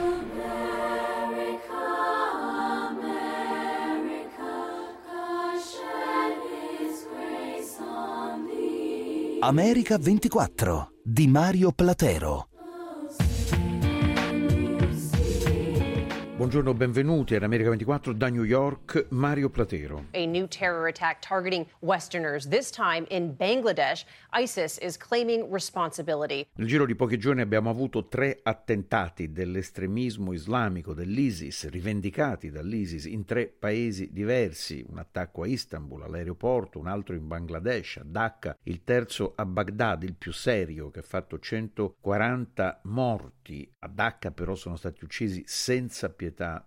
America 24 di Mario Platero. Buongiorno, benvenuti ad America 24 da New York, Mario Platero. A new terror attack targeting Westerners, this time in Bangladesh. ISIS is claiming responsibility. Nel giro di pochi giorni abbiamo avuto 3 attentati dell'estremismo islamico, dell'ISIS, rivendicati dall'ISIS in 3 paesi diversi. Un attacco a Istanbul, all'aeroporto, un altro in Bangladesh, a Dhaka, il terzo a Baghdad, il più serio, che ha fatto 140 morti. A Dhaka però sono stati uccisi senza pietà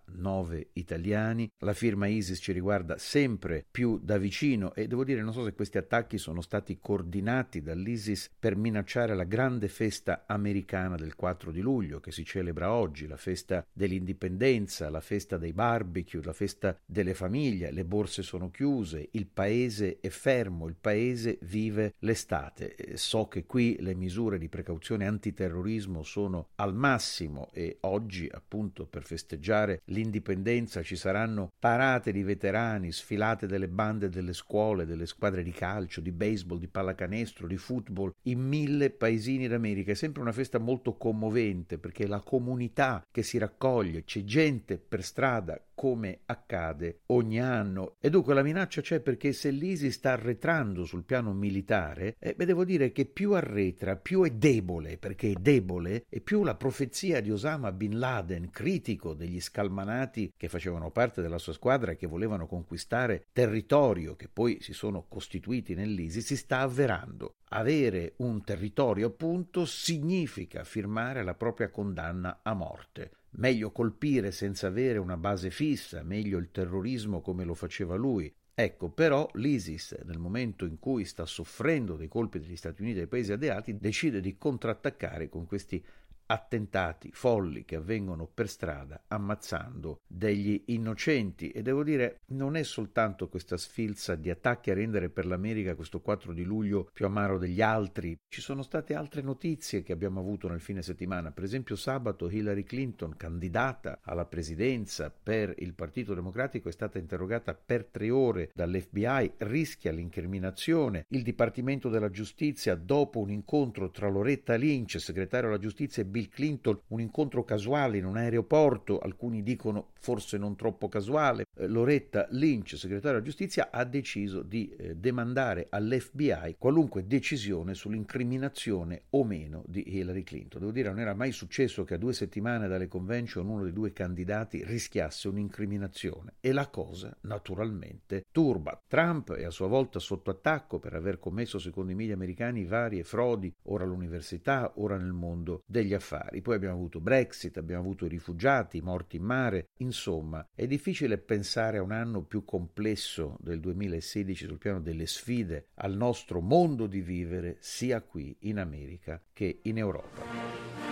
9 italiani. La firma ISIS ci riguarda sempre più da vicino e devo dire, non so se questi attacchi sono stati coordinati dall'ISIS per minacciare la grande festa americana del 4 di luglio che si celebra oggi, la festa dell'indipendenza, la festa dei barbecue, la festa delle famiglie. Le borse sono chiuse, il paese è fermo, il paese vive l'estate. So che qui le misure di precauzione antiterrorismo sono al massimo e oggi, appunto, per festeggiare l'indipendenza ci saranno parate di veterani, sfilate delle bande delle scuole, delle squadre di calcio, di baseball, di pallacanestro, di football in 1000 paesini d'America. È sempre una festa molto commovente perché la comunità che si raccoglie, c'è gente per strada come accade ogni anno. E dunque la minaccia c'è perché se l'ISIS sta arretrando sul piano militare, devo dire che più arretra, più è debole, perché è debole, e più la profezia di Osama Bin Laden, critico degli scalmanati che facevano parte della sua squadra e che volevano conquistare territorio, che poi si sono costituiti nell'ISIS, si sta avverando. Avere un territorio, appunto, significa firmare la propria condanna a morte. Meglio colpire senza avere una base fissa, meglio il terrorismo come lo faceva lui. Ecco, però l'ISIS, nel momento in cui sta soffrendo dei colpi degli Stati Uniti e dei paesi alleati, decide di contrattaccare con questi attentati folli che avvengono per strada ammazzando degli innocenti. E devo dire, non è soltanto questa sfilza di attacchi a rendere per l'America questo 4 di luglio più amaro degli altri. Ci sono state altre notizie che abbiamo avuto nel fine settimana. Per esempio sabato Hillary Clinton, candidata alla presidenza per il Partito Democratico, è stata interrogata per 3 ore dall'FBI, rischia l'incriminazione. Il Dipartimento della Giustizia, dopo un incontro tra Loretta Lynch, segretario della Giustizia, e Bill Clinton, un incontro casuale in un aeroporto, alcuni dicono forse non troppo casuale, Loretta Lynch, segretaria della giustizia, ha deciso di demandare all'FBI qualunque decisione sull'incriminazione o meno di Hillary Clinton. Devo dire, non era mai successo che a 2 settimane dalle convention uno dei 2 candidati rischiasse un'incriminazione e la cosa naturalmente turba. Trump è a sua volta sotto attacco per aver commesso, secondo i media americani, varie frodi, ora all'università, ora nel mondo degli affari. Poi abbiamo avuto Brexit, abbiamo avuto i rifugiati, i morti in mare. Insomma, è difficile pensare a un anno più complesso del 2016 sul piano delle sfide al nostro modo di vivere, sia qui in America che in Europa.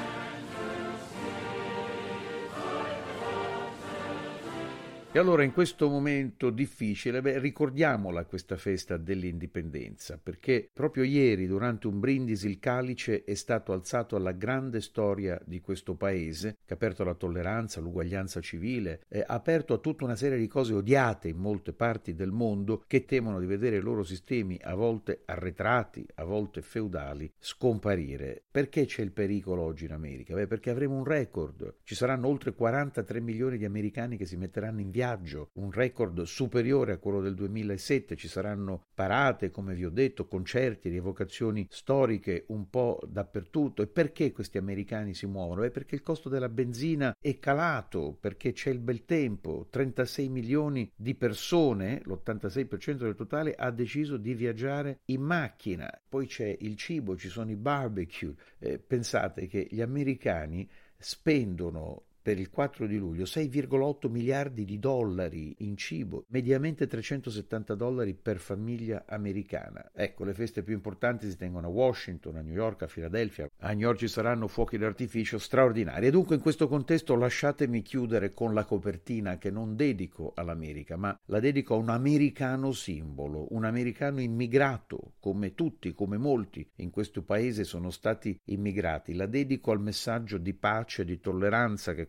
E allora in questo momento difficile, ricordiamola questa festa dell'indipendenza, perché proprio ieri durante un brindisi il calice è stato alzato alla grande storia di questo paese, che ha aperto alla tolleranza, all'uguaglianza civile, ha aperto a tutta una serie di cose odiate in molte parti del mondo che temono di vedere i loro sistemi a volte arretrati, a volte feudali, scomparire. Perché c'è il pericolo oggi in America? Perché avremo un record, ci saranno oltre 43 milioni di americani che si metteranno in viaggio, un record superiore a quello del 2007, ci saranno parate, come vi ho detto, concerti, rievocazioni storiche un po' dappertutto. E perché questi americani si muovono? Perché il costo della benzina è calato, perché c'è il bel tempo, 36 milioni di persone, l'86% del totale, ha deciso di viaggiare in macchina. Poi c'è il cibo, ci sono i barbecue. Pensate che gli americani spendono per il 4 di luglio 6,8 miliardi di dollari in cibo, mediamente $370 per famiglia americana. Ecco, le feste più importanti si tengono a Washington, a New York, a Filadelfia. A New York ci saranno fuochi d'artificio straordinari. E dunque in questo contesto lasciatemi chiudere con la copertina che non dedico all'America, ma la dedico a un americano simbolo, un americano immigrato, come tutti, come molti in questo paese sono stati immigrati. La dedico al messaggio di pace e di tolleranza che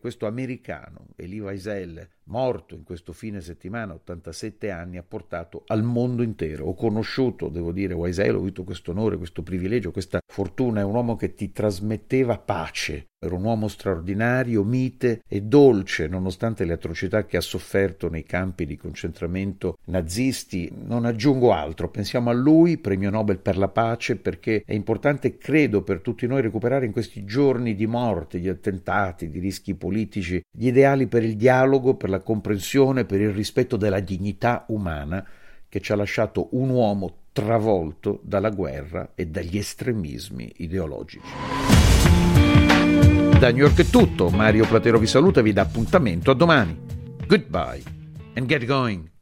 questo americano, Elie Wiesel, morto in questo fine settimana, 87 anni, ha portato al mondo intero. Ho conosciuto, devo dire, Wiesel, ho avuto questo onore, questo privilegio, questa fortuna. È un uomo che ti trasmetteva pace. Era un uomo straordinario, mite e dolce, nonostante le atrocità che ha sofferto nei campi di concentramento nazisti. Non aggiungo altro. Pensiamo a lui, premio Nobel per la pace, perché è importante, credo, per tutti noi recuperare in questi giorni di morte, di attentati, di rischi politici, gli ideali per il dialogo, per la comprensione, per il rispetto della dignità umana che ci ha lasciato un uomo travolto dalla guerra e dagli estremismi ideologici. Da New York è tutto, Mario Platero vi saluta e vi dà appuntamento a domani. Goodbye and get going.